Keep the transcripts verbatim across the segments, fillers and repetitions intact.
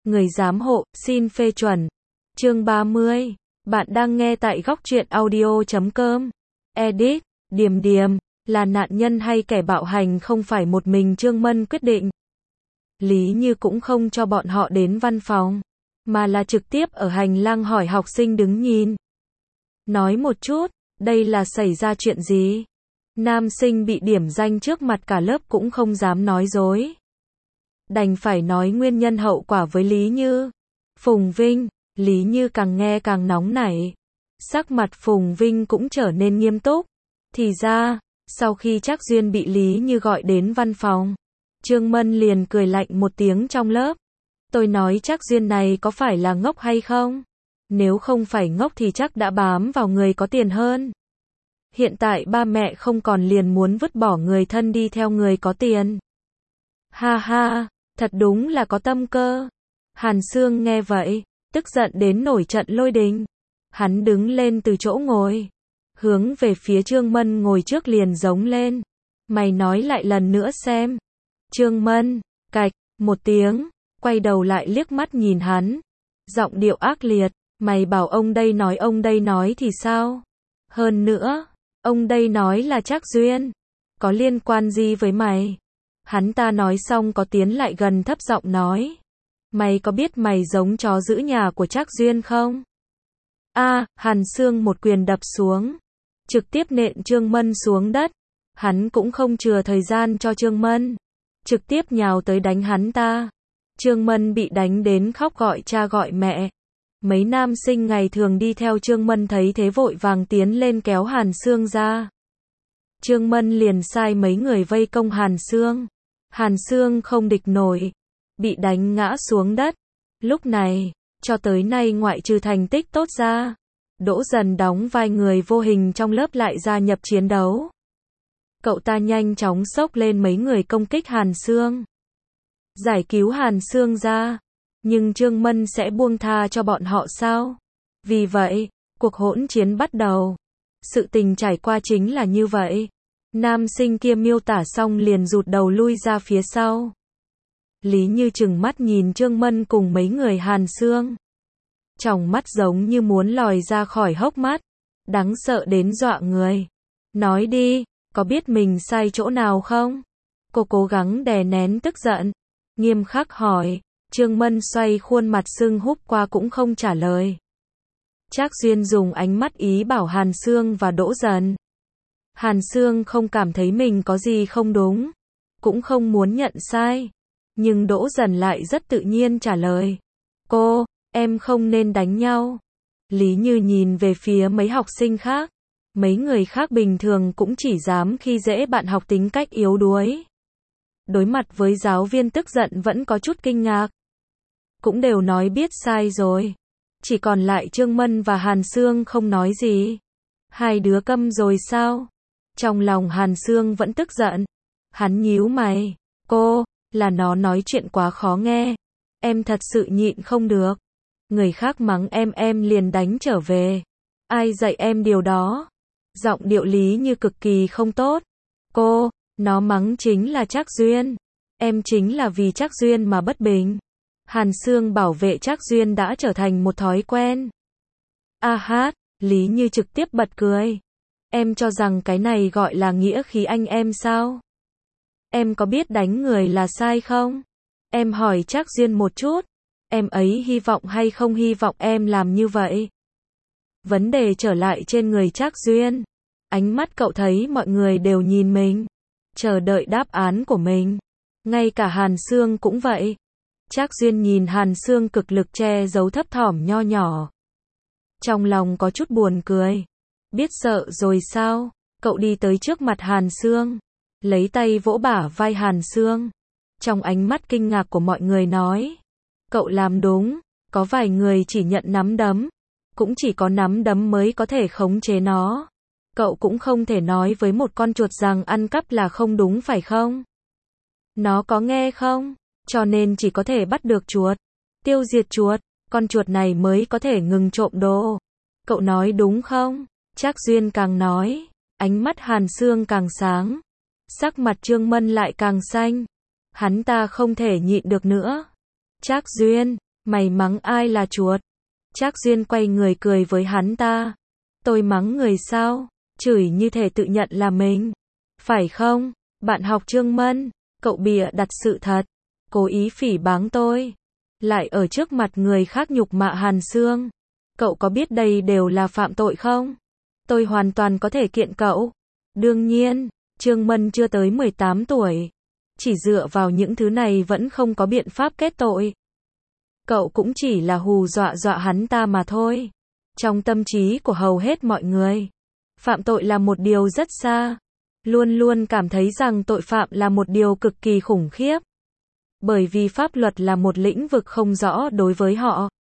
Người giám hộ, xin phê chuẩn. Chương ba mươi. Bạn đang nghe tại góc truyện audio chấm com. Edit, Điềm Điềm, là nạn nhân hay kẻ bạo hành không phải một mình Trương Mân quyết định. Lý Như cũng không cho bọn họ đến văn phòng, mà là trực tiếp ở hành lang hỏi học sinh đứng nhìn. Nói một chút, đây là xảy ra chuyện gì? Nam sinh bị điểm danh trước mặt cả lớp cũng không dám nói dối. Đành phải nói nguyên nhân hậu quả với Lý Như. Phùng Vinh, Lý Như càng nghe càng nóng nảy. Sắc mặt Phùng Vinh cũng trở nên nghiêm túc. Thì ra, sau khi Trác Duyên bị Lý Như gọi đến văn phòng, Trương Mân liền cười lạnh một tiếng trong lớp. Tôi nói Trác Duyên này có phải là ngốc hay không? Nếu không phải ngốc thì chắc đã bám vào người có tiền hơn. Hiện tại ba mẹ không còn liền muốn vứt bỏ người thân đi theo người có tiền. Ha ha, thật đúng là có tâm cơ. Hàn Sương nghe vậy, tức giận đến nổi trận lôi đình. Hắn đứng lên từ chỗ ngồi, hướng về phía Trương Mân ngồi trước liền giống lên. Mày nói lại lần nữa xem. Trương Mân, cạch, một tiếng, quay đầu lại liếc mắt nhìn hắn. Giọng điệu ác liệt, mày bảo ông đây nói ông đây nói thì sao? Hơn nữa, ông đây nói là Trác Duyên. Có liên quan gì với mày? Hắn ta nói xong có tiến lại gần thấp giọng nói. Mày có biết mày giống chó giữ nhà của Trác Duyên không? A, à, Hàn Sương một quyền đập xuống, trực tiếp nện Trương Mân xuống đất. Hắn cũng không chừa thời gian cho Trương Mân, trực tiếp nhào tới đánh hắn ta. Trương Mân bị đánh đến khóc gọi cha gọi mẹ. Mấy nam sinh ngày thường đi theo Trương Mân thấy thế vội vàng tiến lên kéo Hàn Sương ra. Trương Mân liền sai mấy người vây công Hàn Sương. Hàn Sương không địch nổi, bị đánh ngã xuống đất. Lúc này, cho tới nay ngoại trừ thành tích tốt ra, Đỗ Dần đóng vai người vô hình trong lớp lại gia nhập chiến đấu. Cậu ta nhanh chóng xốc lên mấy người công kích Hàn Sương, giải cứu Hàn Sương ra. Nhưng Trương Mân sẽ buông tha cho bọn họ sao? Vì vậy, cuộc hỗn chiến bắt đầu. Sự tình trải qua chính là như vậy. Nam sinh kia miêu tả xong liền rụt đầu lui ra phía sau. Lý Như trừng mắt nhìn Trương Mân cùng mấy người Hàn Sương. Tròng mắt giống như muốn lòi ra khỏi hốc mắt. Đáng sợ đến dọa người. Nói đi, có biết mình sai chỗ nào không? Cô cố gắng đè nén tức giận, nghiêm khắc hỏi. Trương Mân xoay khuôn mặt sưng húp qua cũng không trả lời. Trác Duyên dùng ánh mắt ý bảo Hàn Sương và Đỗ Dần. Hàn Sương không cảm thấy mình có gì không đúng, cũng không muốn nhận sai. Nhưng Đỗ Dần lại rất tự nhiên trả lời. Cô, em không nên đánh nhau. Lý Như nhìn về phía mấy học sinh khác. Mấy người khác bình thường cũng chỉ dám khi dễ bạn học tính cách yếu đuối. Đối mặt với giáo viên tức giận vẫn có chút kinh ngạc. Cũng đều nói biết sai rồi. Chỉ còn lại Trương Mân và Hàn Sương không nói gì. Hai đứa câm rồi sao? Trong lòng Hàn Sương vẫn tức giận. Hắn nhíu mày. Cô, là nó nói chuyện quá khó nghe. Em thật sự nhịn không được. Người khác mắng em em liền đánh trở về. Ai dạy em điều đó? Giọng điệu Lý Như cực kỳ không tốt. Cô, nó mắng chính là Trác Duyên. Em chính là vì Trác Duyên mà bất bình. Hàn Sương bảo vệ Trác Duyên đã trở thành một thói quen. A hát, Lý Như trực tiếp bật cười. Em cho rằng cái này gọi là nghĩa khí anh em sao? Em có biết đánh người là sai không? Em hỏi Trác Duyên một chút. Em ấy hy vọng hay không hy vọng em làm như vậy? Vấn đề trở lại trên người Trác Duyên. Ánh mắt cậu thấy mọi người đều nhìn mình, chờ đợi đáp án của mình. Ngay cả Hàn Sương cũng vậy. Trác Duyên nhìn Hàn Sương cực lực che giấu thấp thỏm nho nhỏ. Trong lòng có chút buồn cười. Biết sợ rồi sao? Cậu đi tới trước mặt Hàn Sương, lấy tay vỗ bả vai Hàn Sương. Trong ánh mắt kinh ngạc của mọi người nói. Cậu làm đúng, có vài người chỉ nhận nắm đấm. Cũng chỉ có nắm đấm mới có thể khống chế nó. Cậu cũng không thể nói với một con chuột rằng ăn cắp là không đúng phải không? Nó có nghe không? Cho nên chỉ có thể bắt được chuột, tiêu diệt chuột, con chuột này mới có thể ngừng trộm đồ. Cậu nói đúng không? Trác Duyên càng nói, ánh mắt Hàn Sương càng sáng. Sắc mặt Trương Mân lại càng xanh. Hắn ta không thể nhịn được nữa. Trác Duyên, Mày mắng ai là chuột? Trác Duyên quay người cười với hắn ta. Tôi mắng người sao? Chửi như thể tự nhận là mình. Phải không? Bạn học Trương Mân, cậu bịa đặt sự thật. Cố ý phỉ báng tôi. Lại ở trước mặt người khác nhục mạ Hàn Sương. Cậu có biết đây đều là phạm tội không? Tôi hoàn toàn có thể kiện cậu. Đương nhiên, Trương Mân chưa tới mười tám tuổi. Chỉ dựa vào những thứ này vẫn không có biện pháp kết tội. Cậu cũng chỉ là hù dọa dọa hắn ta mà thôi. Trong tâm trí của hầu hết mọi người, phạm tội là một điều rất xa. Luôn luôn cảm thấy rằng tội phạm là một điều cực kỳ khủng khiếp. Bởi vì pháp luật là một lĩnh vực không rõ đối với họ.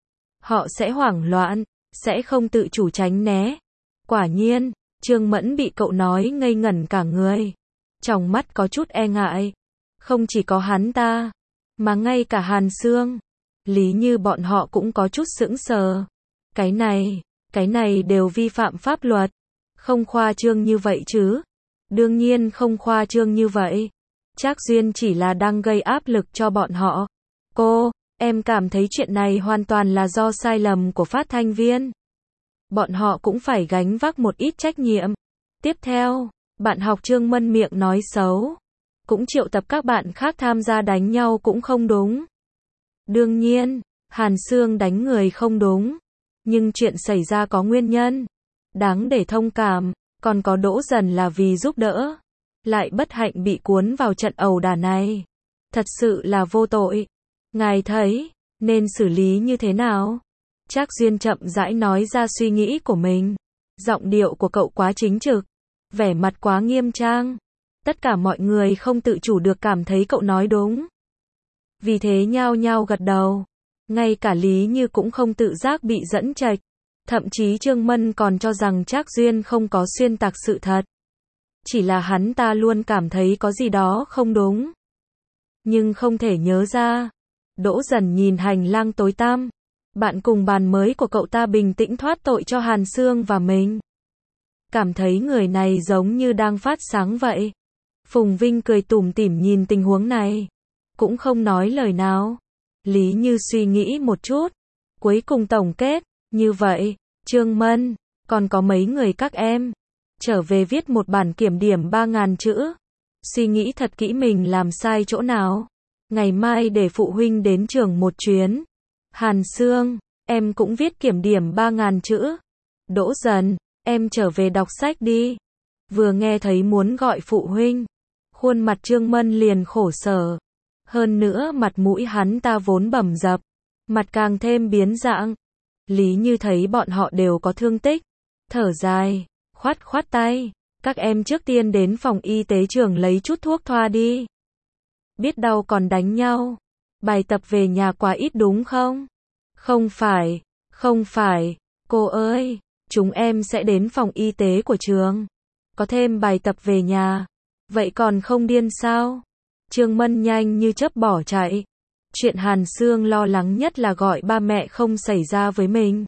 Họ sẽ hoảng loạn, sẽ không tự chủ tránh né. Quả nhiên, Trương Mẫn bị cậu nói ngây ngẩn cả người. Trong mắt có chút e ngại. Không chỉ có hắn ta, mà ngay cả Hàn Sương, Lý Như bọn họ cũng có chút sững sờ. Cái này, cái này đều vi phạm pháp luật. Không khoa trương như vậy chứ. Đương nhiên không khoa trương như vậy. Trác Duyên chỉ là đang gây áp lực cho bọn họ. Cô, em cảm thấy chuyện này hoàn toàn là do sai lầm của phát thanh viên. Bọn họ cũng phải gánh vác một ít trách nhiệm. Tiếp theo, bạn học Trương Mân miệng nói xấu. Cũng triệu tập các bạn khác tham gia đánh nhau cũng không đúng. Đương nhiên, Hàn Sương đánh người không đúng. Nhưng chuyện xảy ra có nguyên nhân. Đáng để thông cảm. Còn có Đỗ Dần là vì giúp đỡ. Lại bất hạnh bị cuốn vào trận ẩu đả này. Thật sự là vô tội. Ngài thấy, nên xử lý như thế nào? Trác Duyên chậm rãi nói ra suy nghĩ của mình. Giọng điệu của cậu quá chính trực. Vẻ mặt quá nghiêm trang. Tất cả mọi người không tự chủ được cảm thấy cậu nói đúng. Vì thế nhao nhao gật đầu. Ngay cả Lý Như cũng không tự giác bị dẫn chệch. Thậm chí Trương Mân còn cho rằng Trác Duyên không có xuyên tạc sự thật. Chỉ là hắn ta luôn cảm thấy có gì đó không đúng. Nhưng không thể nhớ ra. Đỗ Dần nhìn hành lang tối tăm. Bạn cùng bàn mới của cậu ta bình tĩnh thoát tội cho Hàn Sương và mình. Cảm thấy người này giống như đang phát sáng vậy. Phùng Vinh cười tủm tỉm nhìn tình huống này. Cũng không nói lời nào. Lý Như suy nghĩ một chút. Cuối cùng tổng kết. Như vậy, Trương Mân, còn có mấy người các em. Trở về viết một bản kiểm điểm ba ngàn chữ. Suy nghĩ thật kỹ mình làm sai chỗ nào. Ngày mai để phụ huynh đến trường một chuyến. Hàn Sương, em cũng viết kiểm điểm ba ngàn chữ. Đỗ Dần, em trở về đọc sách đi. Vừa nghe thấy muốn gọi phụ huynh. Khuôn mặt Trương Mân liền khổ sở. Hơn nữa mặt mũi hắn ta vốn bầm dập. Mặt càng thêm biến dạng. Lý Như thấy bọn họ đều có thương tích. Thở dài, khoát khoát tay. Các em trước tiên đến phòng y tế trường lấy chút thuốc thoa đi. Biết đau còn đánh nhau. Bài tập về nhà quá ít đúng không? Không phải, không phải. Cô ơi, chúng em sẽ đến phòng y tế của trường. Có thêm bài tập về nhà. Vậy còn không điên sao? Trương Mân nhanh như chớp bỏ chạy. Chuyện Hàn Sương lo lắng nhất là gọi ba mẹ không xảy ra với mình.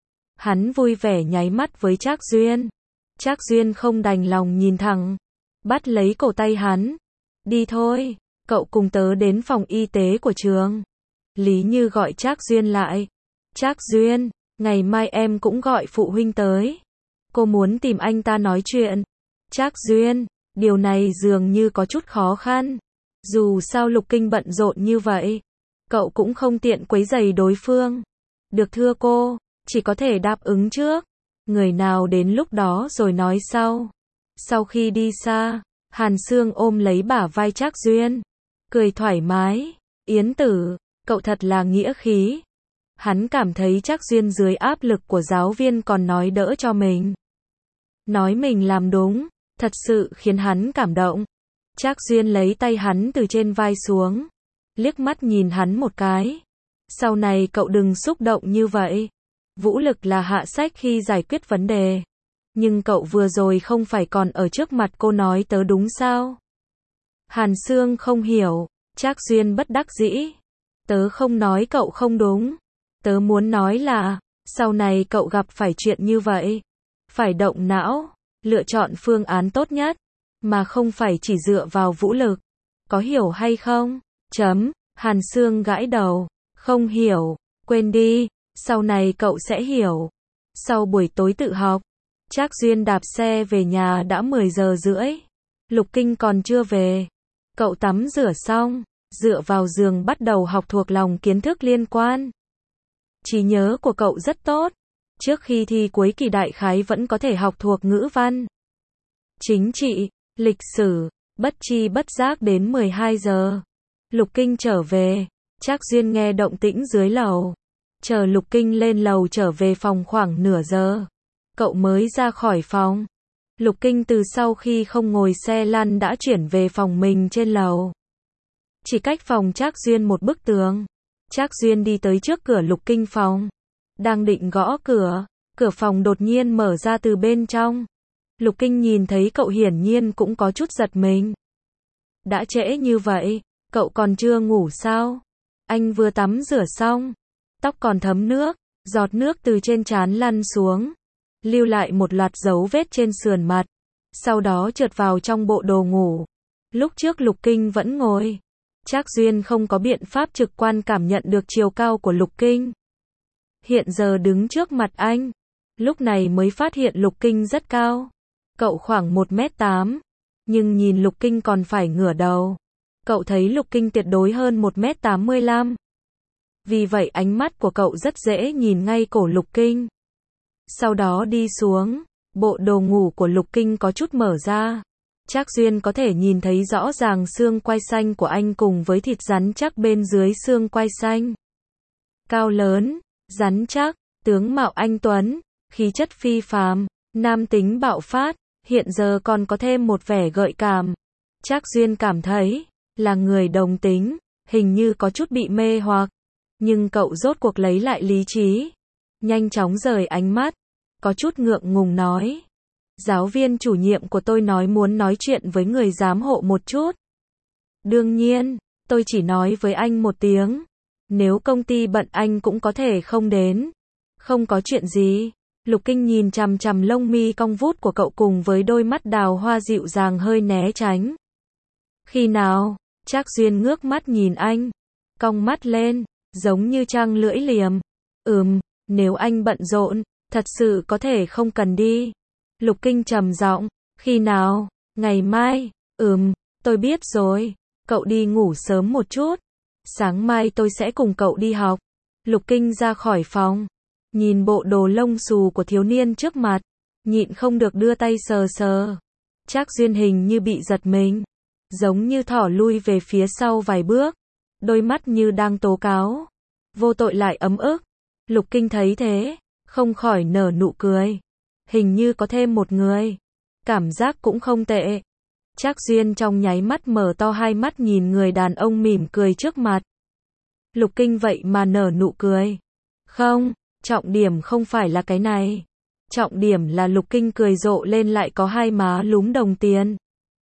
Hắn vui vẻ nháy mắt với Trác Duyên. Trác Duyên không đành lòng nhìn thẳng. Bắt lấy cổ tay hắn. Đi thôi, cậu cùng tớ đến phòng y tế của trường. Lý Như gọi Trác Duyên lại. Trác Duyên, ngày mai em cũng gọi phụ huynh tới. Cô muốn tìm anh ta nói chuyện. Trác Duyên, điều này dường như có chút khó khăn. Dù sao Lục Kinh bận rộn như vậy. Cậu cũng không tiện quấy rầy đối phương. Được thưa cô, chỉ có thể đáp ứng trước. Người nào đến lúc đó rồi nói sau. Sau khi đi xa, Hàn Sương ôm lấy bả vai Trác Duyên. Cười thoải mái. Yến Tử, cậu thật là nghĩa khí. Hắn cảm thấy Trác Duyên dưới áp lực của giáo viên còn nói đỡ cho mình. Nói mình làm đúng, thật sự khiến hắn cảm động. Trác Duyên lấy tay hắn từ trên vai xuống. Liếc mắt nhìn hắn một cái. Sau này cậu đừng xúc động như vậy. Vũ lực là hạ sách khi giải quyết vấn đề. Nhưng cậu vừa rồi không phải còn ở trước mặt cô nói tớ đúng sao? Hàn Sương không hiểu. Trác Duyên bất đắc dĩ. Tớ không nói cậu không đúng. Tớ muốn nói là, sau này cậu gặp phải chuyện như vậy. Phải động não, lựa chọn phương án tốt nhất. Mà không phải chỉ dựa vào vũ lực. Có hiểu hay không? Chấm, Hàn Sương gãi đầu. Không hiểu, quên đi, sau này cậu sẽ hiểu. Sau buổi tối tự học, Trác Duyên đạp xe về nhà đã mười giờ rưỡi. Lục Kinh còn chưa về. Cậu tắm rửa xong, dựa vào giường bắt đầu học thuộc lòng kiến thức liên quan. Trí nhớ của cậu rất tốt. Trước khi thi cuối kỳ đại khái vẫn có thể học thuộc ngữ văn, chính trị, lịch sử. Bất chi bất giác đến mười hai giờ. Lục Kinh trở về. Trác Duyên nghe động tĩnh dưới lầu. Chờ Lục Kinh lên lầu trở về phòng khoảng nửa giờ. Cậu mới ra khỏi phòng. Lục Kinh từ sau khi không ngồi xe lăn đã chuyển về phòng mình trên lầu. Chỉ cách phòng Trác Duyên một bức tường. Trác Duyên đi tới trước cửa Lục Kinh phòng. Đang định gõ cửa, cửa phòng đột nhiên mở ra từ bên trong. Lục Kinh nhìn thấy cậu hiển nhiên cũng có chút giật mình. Đã trễ như vậy, cậu còn chưa ngủ sao? Anh vừa tắm rửa xong, tóc còn thấm nước, giọt nước từ trên trán lăn xuống, lưu lại một loạt dấu vết trên sườn mặt, sau đó trượt vào trong bộ đồ ngủ. Lúc trước Lục Kinh vẫn ngồi. Trác Duyên không có biện pháp trực quan cảm nhận được chiều cao của Lục Kinh. Hiện giờ đứng trước mặt anh, lúc này mới phát hiện Lục Kinh rất cao. Cậu khoảng một mét tám, nhưng nhìn Lục Kinh còn phải ngửa đầu. Cậu thấy Lục Kinh tuyệt đối hơn một mét tám mươi lăm. Vì vậy ánh mắt của cậu rất dễ nhìn ngay cổ Lục Kinh. Sau đó đi xuống, bộ đồ ngủ của Lục Kinh có chút mở ra. Trác Duyên có thể nhìn thấy rõ ràng xương quai xanh của anh cùng với thịt rắn chắc bên dưới xương quai xanh. Cao lớn, rắn chắc, tướng mạo anh tuấn, khí chất phi phàm, nam tính bạo phát, hiện giờ còn có thêm một vẻ gợi cảm. Trác Duyên cảm thấy, là người đồng tính, hình như có chút bị mê hoặc. Nhưng cậu rốt cuộc lấy lại lý trí. Nhanh chóng rời ánh mắt, có chút ngượng ngùng nói. Giáo viên chủ nhiệm của tôi nói muốn nói chuyện với người giám hộ một chút. Đương nhiên, tôi chỉ nói với anh một tiếng. Nếu công ty bận anh cũng có thể không đến. Không có chuyện gì. Lục Kinh nhìn chằm chằm lông mi cong vút của cậu cùng với đôi mắt đào hoa dịu dàng hơi né tránh. Khi nào? Trác Duyên ngước mắt nhìn anh. Cong mắt lên, giống như trăng lưỡi liềm. Ừm, nếu anh bận rộn, thật sự có thể không cần đi. Lục Kinh trầm giọng. Khi nào? Ngày mai. Ừm, tôi biết rồi. Cậu đi ngủ sớm một chút. Sáng mai tôi sẽ cùng cậu đi học. Lục Kinh ra khỏi phòng. Nhìn bộ đồ lông xù của thiếu niên trước mặt. Nhịn không được đưa tay sờ sờ. Trác Duyên hình như bị giật mình. Giống như thỏ lui về phía sau vài bước. Đôi mắt như đang tố cáo. Vô tội lại ấm ức. Lục Kinh thấy thế. Không khỏi nở nụ cười. Hình như có thêm một người. Cảm giác cũng không tệ. Trác Duyên trong nháy mắt mở to hai mắt nhìn người đàn ông mỉm cười trước mặt. Lục Kinh vậy mà nở nụ cười. Không, trọng điểm không phải là cái này. Trọng điểm là Lục Kinh cười rộ lên lại có hai má lúm đồng tiền.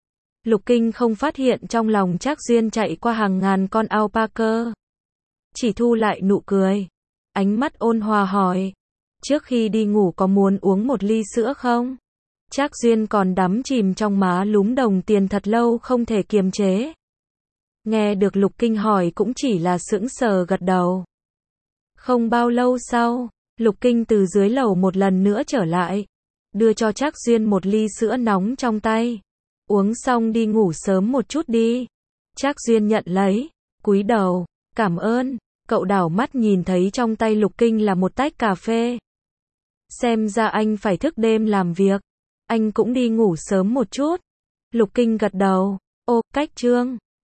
Lục Kinh không phát hiện trong lòng Trác Duyên chạy qua hàng ngàn con alpaca. Chỉ thu lại nụ cười. Ánh mắt ôn hòa hỏi. Trước khi đi ngủ có muốn uống một ly sữa không? Trác Duyên còn đắm chìm trong má lúm đồng tiền thật lâu không thể kiềm chế. Nghe được Lục Kinh hỏi cũng chỉ là sững sờ gật đầu. Không bao lâu sau, Lục Kinh từ dưới lầu một lần nữa trở lại. Đưa cho Trác Duyên một ly sữa nóng trong tay. Uống xong đi ngủ sớm một chút đi. Trác Duyên nhận lấy, cúi đầu, cảm ơn. Cậu đảo mắt nhìn thấy trong tay Lục Kinh là một tách cà phê. Xem ra anh phải thức đêm làm việc. Anh cũng đi ngủ sớm một chút. Lục Kinh gật đầu. Ô, cách chương.